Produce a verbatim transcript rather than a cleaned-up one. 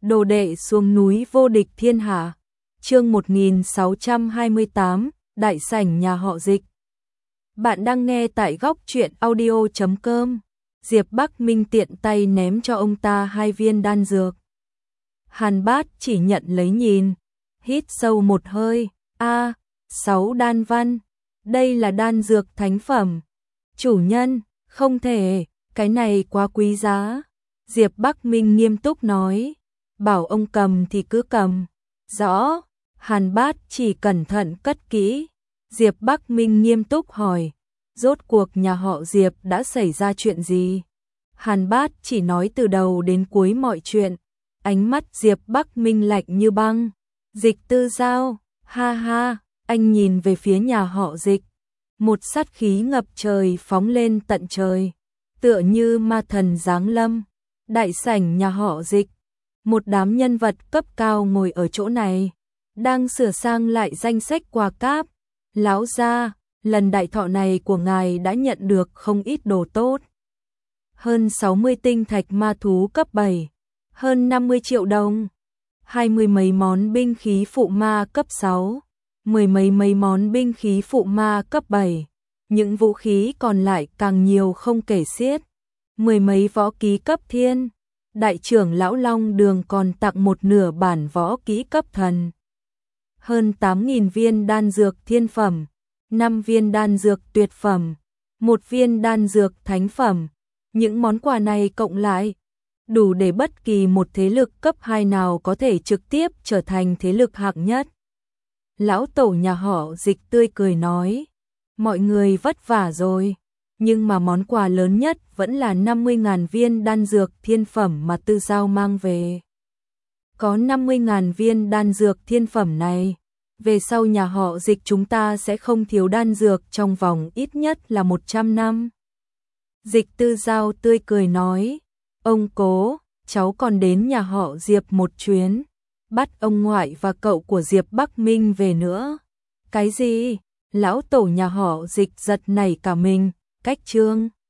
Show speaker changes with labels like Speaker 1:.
Speaker 1: Đồ đệ xuống núi vô địch thiên hạ. Chương một nghìn sáu trăm hai mươi tám, đại sảnh nhà họ Dịch. Bạn đang nghe tại góc truyện audio chấm com. Diệp Bắc Minh tiện tay ném cho ông ta hai viên đan dược. Hàn Bát chỉ nhận lấy nhìn, hít sâu một hơi, a, sáu đan văn, đây là đan dược thánh phẩm. Chủ nhân, không thể, cái này quá quý giá. Diệp Bắc Minh nghiêm túc nói, bảo ông cầm thì cứ cầm. Rõ. Hàn Bát chỉ cẩn thận cất kỹ. Diệp Bắc Minh nghiêm túc hỏi, rốt cuộc nhà họ Diệp đã xảy ra chuyện gì? Hàn Bát chỉ nói từ đầu đến cuối mọi chuyện. Ánh mắt Diệp Bắc Minh lạnh như băng. Dịch Tư Giao, ha ha, anh nhìn về phía nhà họ Dịch. Một sát khí ngập trời phóng lên tận trời, tựa như ma thần giáng lâm. Đại sảnh nhà họ Dịch, một đám nhân vật cấp cao ngồi ở chỗ này, đang sửa sang lại danh sách quà cáp. Lão gia, lần đại thọ này của ngài đã nhận được không ít đồ tốt. Hơn sáu mươi tinh thạch ma thú cấp bảy, hơn năm mươi triệu đồng, hai mươi mấy món binh khí phụ ma cấp sáu, mười mấy mấy món binh khí phụ ma cấp bảy, những vũ khí còn lại càng nhiều không kể xiết, mười mấy võ ký cấp thiên. Đại trưởng lão Long Đường còn tặng một nửa bản võ kỹ cấp thần. Hơn tám nghìn viên đan dược thiên phẩm, năm viên đan dược tuyệt phẩm, một viên đan dược thánh phẩm. Những món quà này cộng lại, đủ để bất kỳ một thế lực cấp hai nào có thể trực tiếp trở thành thế lực hạng nhất. Lão tổ nhà họ Dịch tươi cười nói, mọi người vất vả rồi, nhưng mà món quà lớn nhất vẫn là năm mươi nghìn viên đan dược thiên phẩm mà Tư Giao mang về. Có năm mươi nghìn viên đan dược thiên phẩm này, về sau nhà họ Dịch chúng ta sẽ không thiếu đan dược trong vòng ít nhất là một trăm năm. Dịch Tư Giao tươi cười nói, ông cố, cháu còn đến nhà họ Diệp một chuyến, bắt ông ngoại và cậu của Diệp Bắc Minh về nữa. Cái gì? Lão tổ nhà họ Dịch giật nảy cả mình, cách trương.